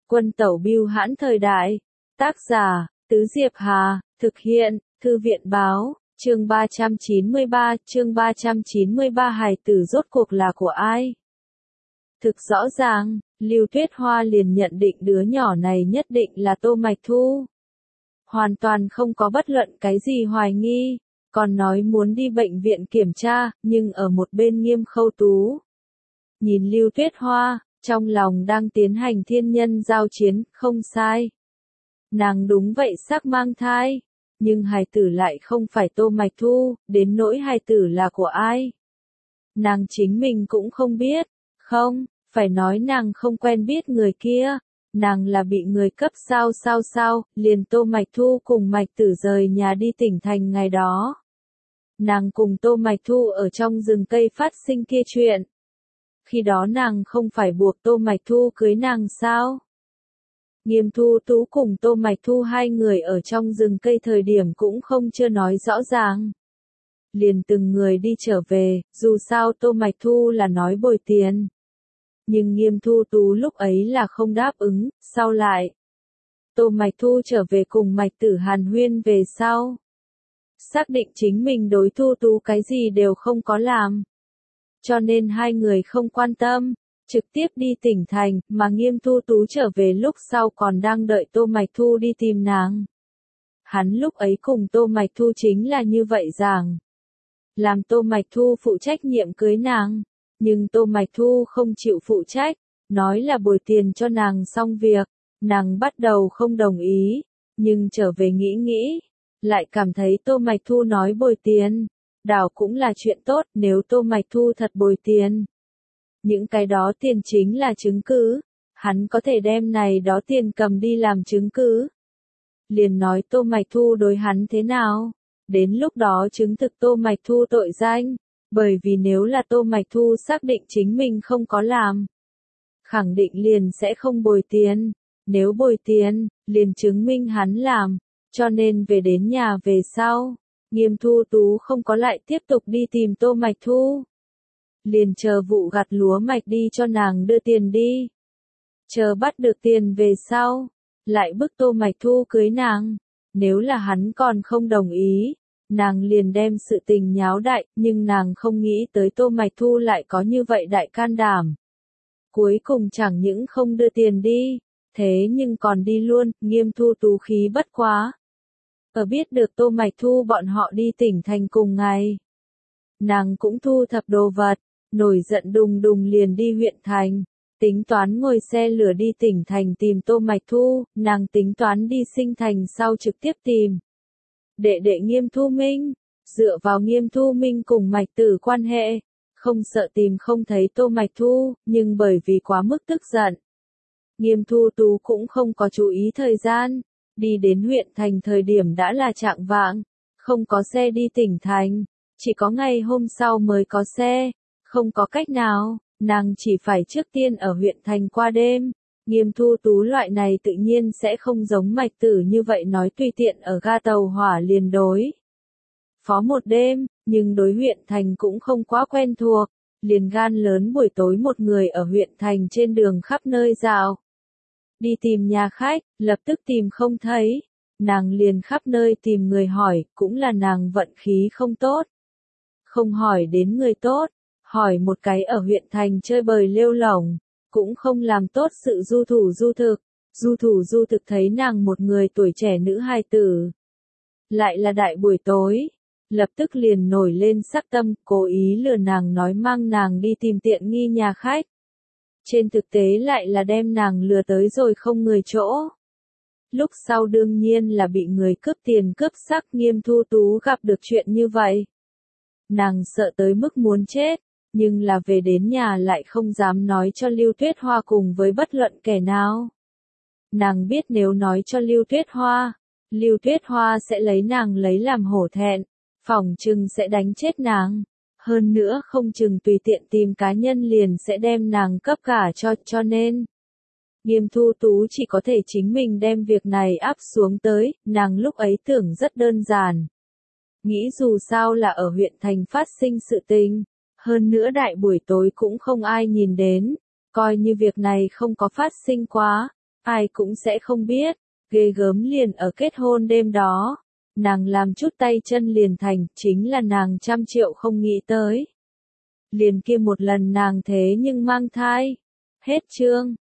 Quân tẩu bưu hãn thời đại. Tác giả, Tứ Diệp Hà, thực hiện, Thư viện báo, chương 393, hài tử rốt cuộc là của ai? Thực rõ ràng, Lưu Tuyết Hoa liền nhận định đứa nhỏ này nhất định là Tô Mạch Thu. Hoàn toàn không có bất luận cái gì hoài nghi, còn nói muốn đi bệnh viện kiểm tra, nhưng ở một bên Nghiêm Khâu Tú. Nhìn Lưu Tuyết Hoa, trong lòng đang tiến hành thiên nhân giao chiến, không sai. Nàng đúng vậy xác mang thai, nhưng hài tử lại không phải Tô Mạch Thu, đến nỗi hài tử là của ai. Nàng chính mình cũng không biết, không, phải nói nàng không quen biết người kia, nàng là bị người cấp sao, liền Tô Mạch Thu cùng Mạch Tử rời nhà đi tỉnh thành ngày đó. Nàng cùng Tô Mạch Thu ở trong rừng cây phát sinh kia chuyện. Khi đó nàng không phải buộc Tô Mạch Thu cưới nàng sao? Nghiêm Thu Tú cùng Tô Mạch Thu hai người ở trong rừng cây thời điểm cũng không chưa nói rõ ràng. Liền từng người đi trở về, dù sao Tô Mạch Thu là nói bồi tiền. Nhưng Nghiêm Thu Tú lúc ấy là không đáp ứng, sau lại. Tô Mạch Thu trở về cùng Mạch Tử hàn huyên về sau. Xác định chính mình đối Thu Tú cái gì đều không có làm. Cho nên hai người không quan tâm, trực tiếp đi tỉnh thành, mà Nghiêm Thu Tú trở về lúc sau còn đang đợi Tô Mạch Thu đi tìm nàng. Hắn lúc ấy cùng Tô Mạch Thu chính là như vậy rằng. Làm Tô Mạch Thu phụ trách nhiệm cưới nàng, nhưng Tô Mạch Thu không chịu phụ trách, nói là bồi tiền cho nàng xong việc, nàng bắt đầu không đồng ý, nhưng trở về nghĩ, lại cảm thấy Tô Mạch Thu nói bồi tiền. Đảo cũng là chuyện tốt nếu Tô Mạch Thu thật bồi tiền. Những cái đó tiền chính là chứng cứ, hắn có thể đem này đó tiền cầm đi làm chứng cứ. Liền nói Tô Mạch Thu đối hắn thế nào, đến lúc đó chứng thực Tô Mạch Thu tội danh, bởi vì nếu là Tô Mạch Thu xác định chính mình không có làm, khẳng định liền sẽ không bồi tiền, nếu bồi tiền, liền chứng minh hắn làm, cho nên về đến nhà về sau. Nghiêm Thu Tú không có lại tiếp tục đi tìm Tô Mạch Thu. Liền chờ vụ gặt lúa mạch đi cho nàng đưa tiền đi. Chờ bắt được tiền về sau, lại bức Tô Mạch Thu cưới nàng. Nếu là hắn còn không đồng ý, nàng liền đem sự tình nháo đại, nhưng nàng không nghĩ tới Tô Mạch Thu lại có như vậy đại can đảm. Cuối cùng chẳng những không đưa tiền đi, thế nhưng còn đi luôn, Nghiêm Thu Tú khí bất quá. Ở biết được Tô Mạch Thu bọn họ đi tỉnh thành cùng ngày. Nàng cũng thu thập đồ vật, nổi giận đùng đùng liền đi huyện thành, tính toán ngồi xe lửa đi tỉnh thành tìm Tô Mạch Thu, nàng tính toán đi Sinh Thành sau trực tiếp tìm. Đệ đệ Nghiêm Thu Minh, dựa vào Nghiêm Thu Minh cùng Mạch Tử quan hệ, không sợ tìm không thấy Tô Mạch Thu, nhưng bởi vì quá mức tức giận. Nghiêm Thu Tú cũng không có chú ý thời gian. Đi đến huyện thành thời điểm đã là chạng vạng, không có xe đi tỉnh thành, chỉ có ngày hôm sau mới có xe, không có cách nào, nàng chỉ phải trước tiên ở huyện thành qua đêm. Nghiêm Thu Tú loại này tự nhiên sẽ không giống Mạch Tử như vậy nói tùy tiện ở ga tàu hỏa liền đối. Phó một đêm, nhưng đối huyện thành cũng không quá quen thuộc, liền gan lớn buổi tối một người ở huyện thành trên đường khắp nơi dạo. Đi tìm nhà khách, lập tức tìm không thấy. Nàng liền khắp nơi tìm người hỏi, cũng là nàng vận khí không tốt. Không hỏi đến người tốt, hỏi một cái ở huyện thành chơi bời lêu lổng, cũng không làm tốt sự du thủ du thực. Du thủ du thực thấy nàng một người tuổi trẻ nữ hài tử. Lại là đại buổi tối, lập tức liền nổi lên sắc tâm, cố ý lừa nàng nói mang nàng đi tìm tiện nghi nhà khách. Trên thực tế lại là đem nàng lừa tới rồi không người chỗ. Lúc sau đương nhiên là bị người cướp tiền cướp sắc. Nghiêm Thu Tú gặp được chuyện như vậy. Nàng sợ tới mức muốn chết, nhưng là về đến nhà lại không dám nói cho Lưu Tuyết Hoa cùng với bất luận kẻ nào. Nàng biết nếu nói cho Lưu Tuyết Hoa sẽ lấy nàng lấy làm hổ thẹn, phỏng chừng sẽ đánh chết nàng. Hơn nữa không chừng tùy tiện tìm cá nhân liền sẽ đem nàng cấp cả cho nên. Nghiêm Thu Tú chỉ có thể chính mình đem việc này áp xuống tới, nàng lúc ấy tưởng rất đơn giản. Nghĩ dù sao là ở huyện thành phát sinh sự tình, hơn nữa đại buổi tối cũng không ai nhìn đến, coi như việc này không có phát sinh quá, ai cũng sẽ không biết. Ghê gớm liền ở kết hôn đêm đó. Nàng làm chút tay chân liền thành, chính là nàng 100 triệu không nghĩ tới. Liền kia một lần nàng thế nhưng mang thai. Hết chương.